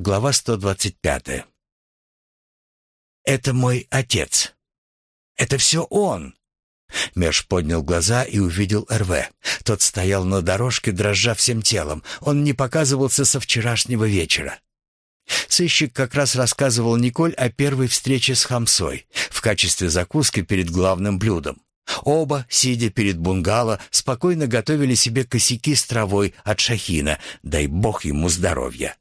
Глава 125. «Это мой отец. Это все он!» Мерш поднял глаза и увидел РВ. Тот стоял на дорожке, дрожа всем телом. Он не показывался со вчерашнего вечера. Сыщик как раз рассказывал Николь о первой встрече с Хамсой в качестве закуски перед главным блюдом. Оба, сидя перед бунгало, спокойно готовили себе косяки с травой от Шахина, дай бог ему здоровья.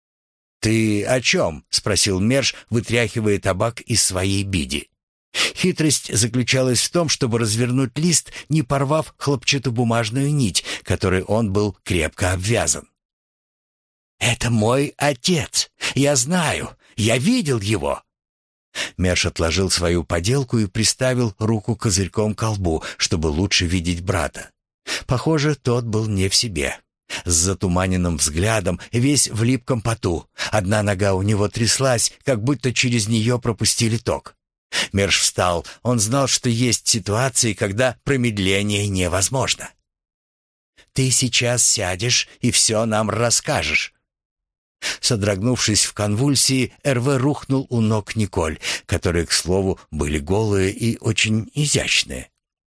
«Ты о чем?» — спросил Мерш, вытряхивая табак из своей биди. Хитрость заключалась в том, чтобы развернуть лист, не порвав хлопчатобумажную нить, которой он был крепко обвязан. «Это мой отец. Я знаю. Я видел его». Мерш отложил свою поделку и приставил руку козырьком к колбу, чтобы лучше видеть брата. Похоже, тот был не в себе. С затуманенным взглядом, весь в липком поту. Одна нога у него тряслась, как будто через нее пропустили ток. Мерш встал. Он знал, что есть ситуации, когда промедление невозможно. «Ты сейчас сядешь и все нам расскажешь». Содрогнувшись в конвульсии, РВ рухнул у ног Николь, которые, к слову, были голые и очень изящные.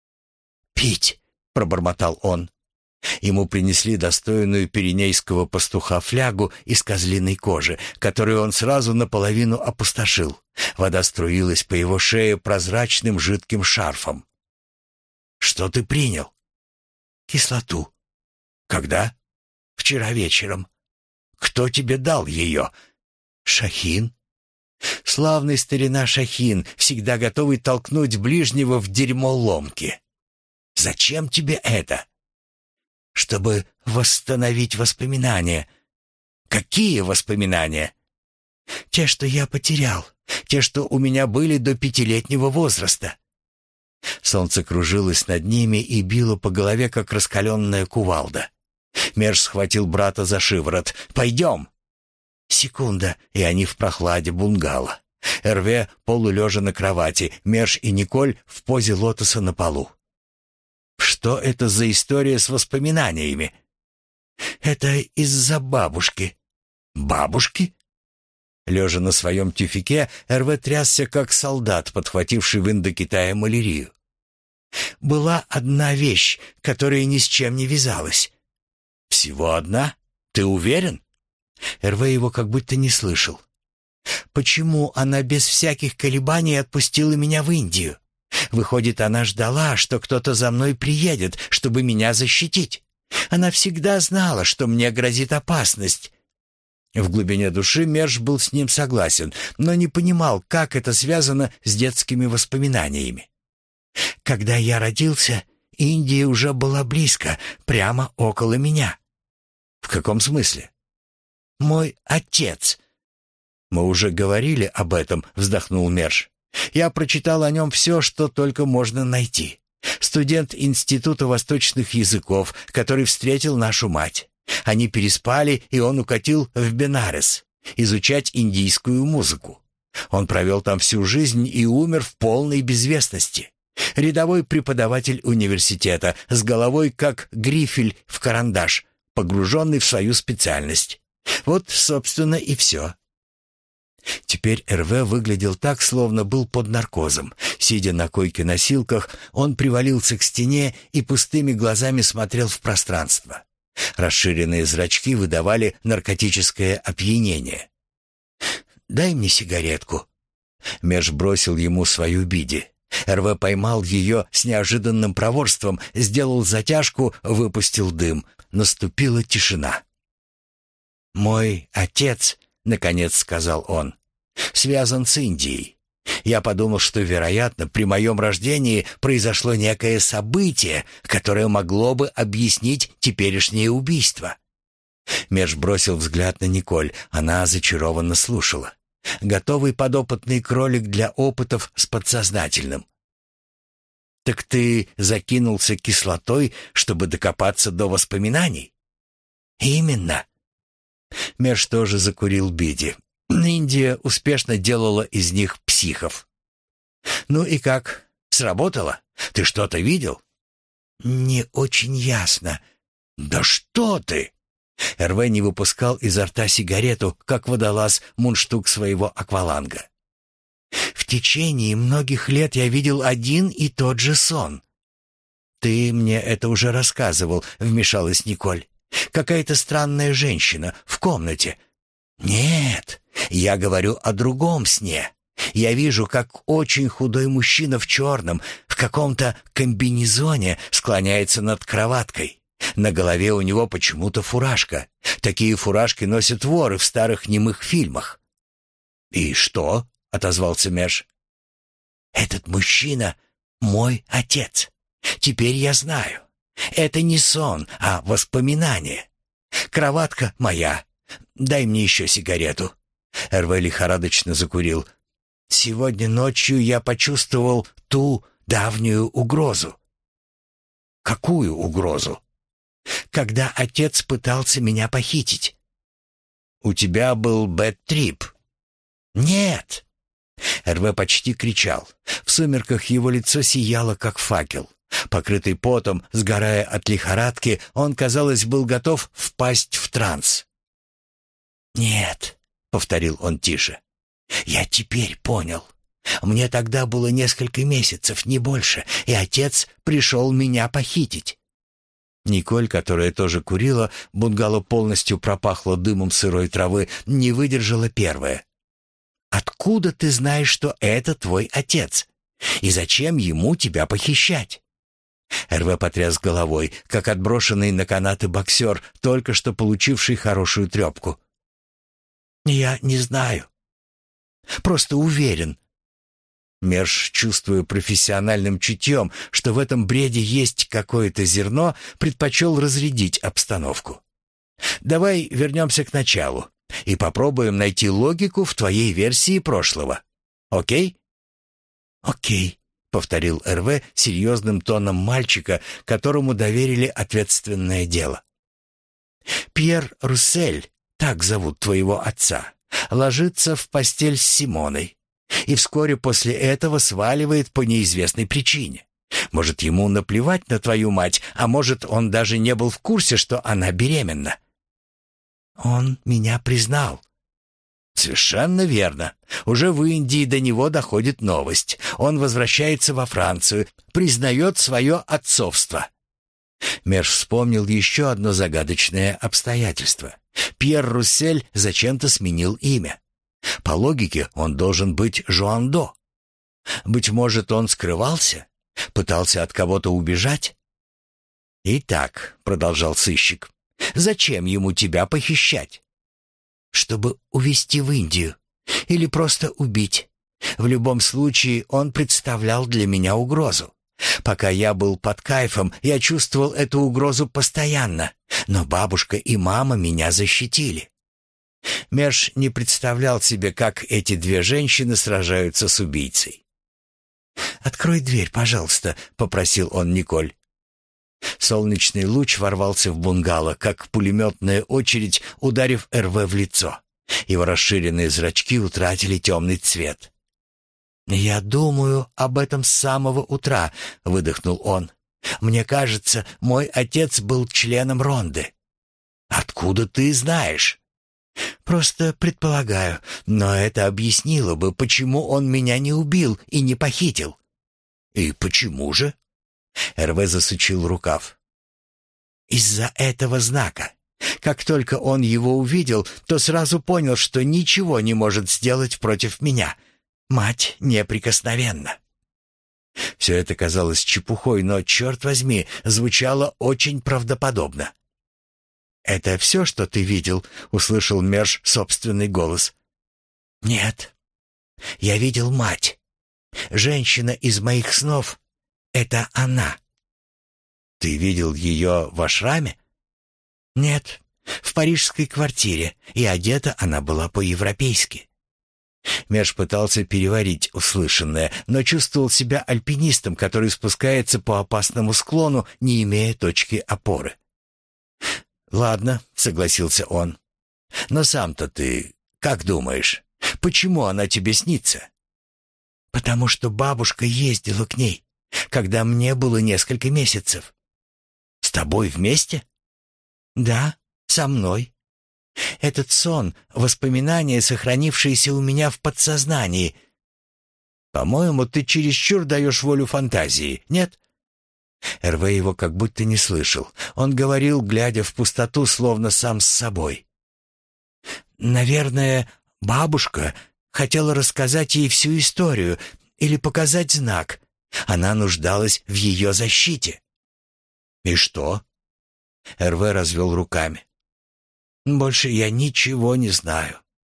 «Пить!» — пробормотал он. Ему принесли достойную пиренейского пастуха флягу из козлиной кожи, которую он сразу наполовину опустошил. Вода струилась по его шее прозрачным жидким шарфом. «Что ты принял?» «Кислоту». «Когда?» «Вчера вечером». «Кто тебе дал ее?» «Шахин». Славный старина Шахин, всегда готовый толкнуть ближнего в дерьмо ломки. «Зачем тебе это?» «Чтобы восстановить воспоминания». «Какие воспоминания?» «Те, что я потерял. Те, что у меня были до 5-летнего возраста». Солнце кружилось над ними и било по голове, как раскаленная кувалда. Мерш схватил брата за шиворот. «Пойдем!» Секунда, и они в прохладе бунгало. РВ полулежа на кровати, Мерш и Николь в позе лотоса на полу. «Что это за история с воспоминаниями?» «Это из-за бабушки». «Бабушки?» Лежа на своем тюфике, РВ трясся, как солдат, подхвативший в Индокитае малярию. «Была одна вещь, которая ни с чем не вязалась». «Всего одна? Ты уверен?» РВ его как будто не слышал. «Почему она без всяких колебаний отпустила меня в Индию? Выходит, она ждала, что кто-то за мной приедет, чтобы меня защитить. Она всегда знала, что мне грозит опасность». В глубине души Мерш был с ним согласен, но не понимал, как это связано с детскими воспоминаниями. «Когда я родился, Индия уже была близко, прямо около меня». «В каком смысле?» «Мой отец». «Мы уже говорили об этом», — вздохнул Мерш. «Я прочитал о нем все, что только можно найти. Студент Института восточных языков, который встретил нашу мать. Они переспали, и он укатил в Бенарес изучать индийскую музыку. Он провел там всю жизнь и умер в полной безвестности. Рядовой преподаватель университета, с головой как грифель в карандаш, погруженный в свою специальность. Вот, собственно, и все». Теперь РВ выглядел так, словно был под наркозом. Сидя на койке-носилках, он привалился к стене и пустыми глазами смотрел в пространство. Расширенные зрачки выдавали наркотическое опьянение. «Дай мне сигаретку». Мерш бросил ему свою биди. РВ поймал ее с неожиданным проворством, сделал затяжку, выпустил дым. Наступила тишина. «Мой отец», — наконец сказал он, — «связан с Индией. Я подумал, что, вероятно, при моем рождении произошло некое событие, которое могло бы объяснить теперешнее убийство». Мерш бросил взгляд на Николь. Она зачарованно слушала. Готовый подопытный кролик для опытов с подсознательным. «Так ты закинулся кислотой, чтобы докопаться до воспоминаний?» «Именно». Мерш тоже закурил биди. Индия успешно делала из них психов. «Ну и как? Сработало? Ты что-то видел?» «Не очень ясно». «Да что ты!» Эрве не выпускал изо рта сигарету, как водолаз мундштук своего акваланга. «В течение многих лет я видел один и тот же сон». «Ты мне это уже рассказывал», — вмешалась Николь. «Какая-то странная женщина в комнате». «Нет, я говорю о другом сне. Я вижу, как очень худой мужчина в черном, в каком-то комбинезоне склоняется над кроваткой. На голове у него почему-то фуражка. Такие фуражки носят воры в старых немых фильмах». «И что?» — отозвался Меж. «Этот мужчина — мой отец. Теперь я знаю. Это не сон, а воспоминание. Кроватка моя. Дай мне еще сигарету». Эрве лихорадочно закурил. «Сегодня ночью я почувствовал ту давнюю угрозу». «Какую угрозу?» «Когда отец пытался меня похитить». «У тебя был бэд-трип?» «Нет». Эрве почти кричал. В сумерках его лицо сияло, как факел. Покрытый потом, сгорая от лихорадки, он, казалось, был готов впасть в транс. «Нет», — повторил он тише, — «я теперь понял. Мне тогда было несколько месяцев, не больше, и отец пришел меня похитить». Николь, которая тоже курила, бунгало полностью пропахло дымом сырой травы, не выдержала первая. «Откуда ты знаешь, что это твой отец? И зачем ему тебя похищать?» Эрве потряс головой, как отброшенный на канаты боксер, только что получивший хорошую трепку. «Я не знаю. Просто уверен». Мерш, чувствуя профессиональным чутьем, что в этом бреде есть какое-то зерно, предпочел разрядить обстановку. «Давай вернемся к началу и попробуем найти логику в твоей версии прошлого. Окей?» «Окей», — повторил Эрве серьезным тоном мальчика, которому доверили ответственное дело. «Пьер Руссель, так зовут твоего отца, ложится в постель с Симоной и вскоре после этого сваливает по неизвестной причине. Может, ему наплевать на твою мать, а может, он даже не был в курсе, что она беременна». «Он меня признал». «Совершенно верно. Уже в Индии до него доходит новость. Он возвращается во Францию, признает свое отцовство». Мерш вспомнил еще одно загадочное обстоятельство. Пьер Руссель зачем-то сменил имя. По логике, он должен быть Жуандо. Быть может, он скрывался? Пытался от кого-то убежать? «Итак», — продолжал сыщик, — «зачем ему тебя похищать?» «Чтобы увезти в Индию. Или просто убить. В любом случае, он представлял для меня угрозу. Пока я был под кайфом, я чувствовал эту угрозу постоянно, но бабушка и мама меня защитили». Мерш не представлял себе, как эти две женщины сражаются с убийцей. «Открой дверь, пожалуйста», — попросил он Николь. Солнечный луч ворвался в бунгало, как пулеметная очередь, ударив Эрве в лицо. Его расширенные зрачки утратили темный цвет. «Я думаю об этом с самого утра», — выдохнул он. «Мне кажется, мой отец был членом Ронды». «Откуда ты знаешь?» «Просто предполагаю, но это объяснило бы, почему он меня не убил и не похитил». «И почему же?» Эрве засучил рукав. «Из-за этого знака. Как только он его увидел, то сразу понял, что ничего не может сделать против меня. Мать неприкосновенна». Все это казалось чепухой, но, черт возьми, звучало очень правдоподобно. «Это все, что ты видел?» — услышал Мерш собственный голос. «Нет. Я видел мать. Женщина из моих снов — это она». «Ты видел ее в ашраме?» «Нет, в парижской квартире, и одета она была по-европейски». Мерш пытался переварить услышанное, но чувствовал себя альпинистом, который спускается по опасному склону, не имея точки опоры. «Ладно», — согласился он. «Но сам-то ты как думаешь, почему она тебе снится?» «Потому что бабушка ездила к ней, когда мне было несколько месяцев». «С тобой вместе?» «Да, со мной. Этот сон — воспоминания, сохранившиеся у меня в подсознании. По-моему, ты чересчур даешь волю фантазии, нет?» Эрве его как будто не слышал. Он говорил, глядя в пустоту, словно сам с собой. «Наверное, бабушка хотела рассказать ей всю историю или показать знак. Она нуждалась в ее защите». «И что?» Эрве развел руками. «Больше я ничего не знаю».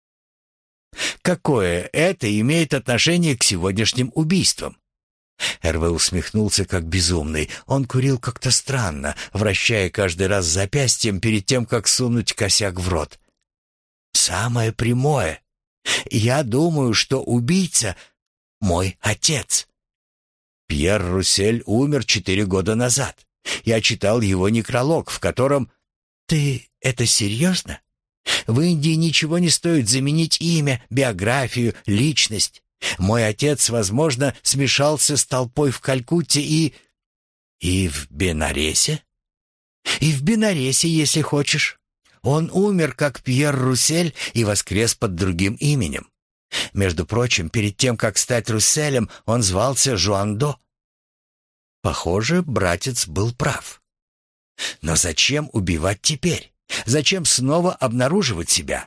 «Какое это имеет отношение к сегодняшним убийствам?» Эрве усмехнулся как безумный. Он курил как-то странно, вращая каждый раз запястьем перед тем, как сунуть косяк в рот. «Самое прямое. Я думаю, что убийца — мой отец. Пьер Руссель умер 4 года назад. Я читал его некролог, в котором... Ты это серьезно? В Индии ничего не стоит заменить имя, биографию, личность. Мой отец, возможно, смешался с толпой в Калькутте и в Бенаресе? И в Бенаресе, если хочешь. Он умер, как Пьер Руссель, и воскрес под другим именем. Между прочим, перед тем, как стать Русселем, он звался Жуандо. Похоже, братец был прав. Но зачем убивать теперь? Зачем снова обнаруживать себя?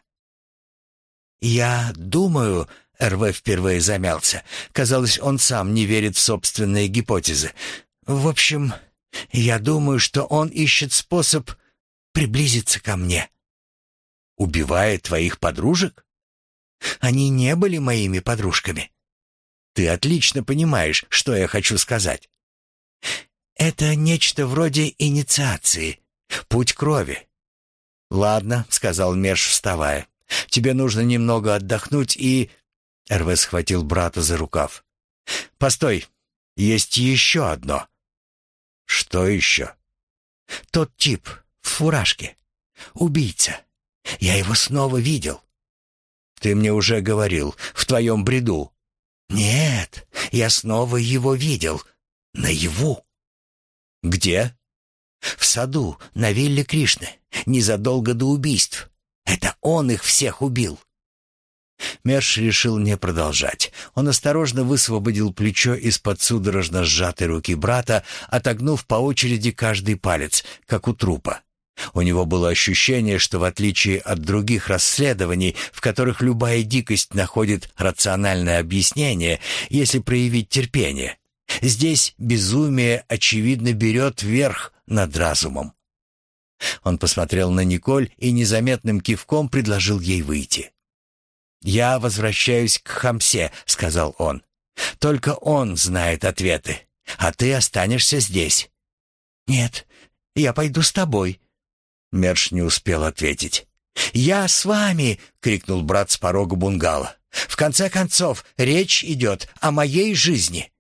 «Я думаю...» — Эрве впервые замялся. Казалось, он сам не верит в собственные гипотезы. «В общем, я думаю, что он ищет способ приблизиться ко мне». «Убивая твоих подружек?» «Они не были моими подружками». «Ты отлично понимаешь, что я хочу сказать». «Это нечто вроде инициации, путь крови». «Ладно», — сказал Мерш, вставая. «Тебе нужно немного отдохнуть и...» Эрве схватил брата за рукав. «Постой, есть еще одно». «Что еще?» «Тот тип в фуражке. Убийца. Я его снова видел». «Ты мне уже говорил, в твоем бреду». «Нет, я снова его видел. Наяву». «Где?» «В саду, на вилле Кришны, незадолго до убийств. Это он их всех убил». Мерш решил не продолжать. Он осторожно высвободил плечо из-под судорожно сжатой руки брата, отогнув по очереди каждый палец, как у трупа. У него было ощущение, что в отличие от других расследований, в которых любая дикость находит рациональное объяснение, если проявить терпение, здесь безумие, очевидно, берет верх над разумом. Он посмотрел на Николь и незаметным кивком предложил ей выйти. «Я возвращаюсь к Хамсе», — сказал он. «Только он знает ответы, а ты останешься здесь». «Нет, я пойду с тобой». Мерш не успел ответить. «Я с вами!» — крикнул брат с порога бунгало. «В конце концов, речь идет о моей жизни».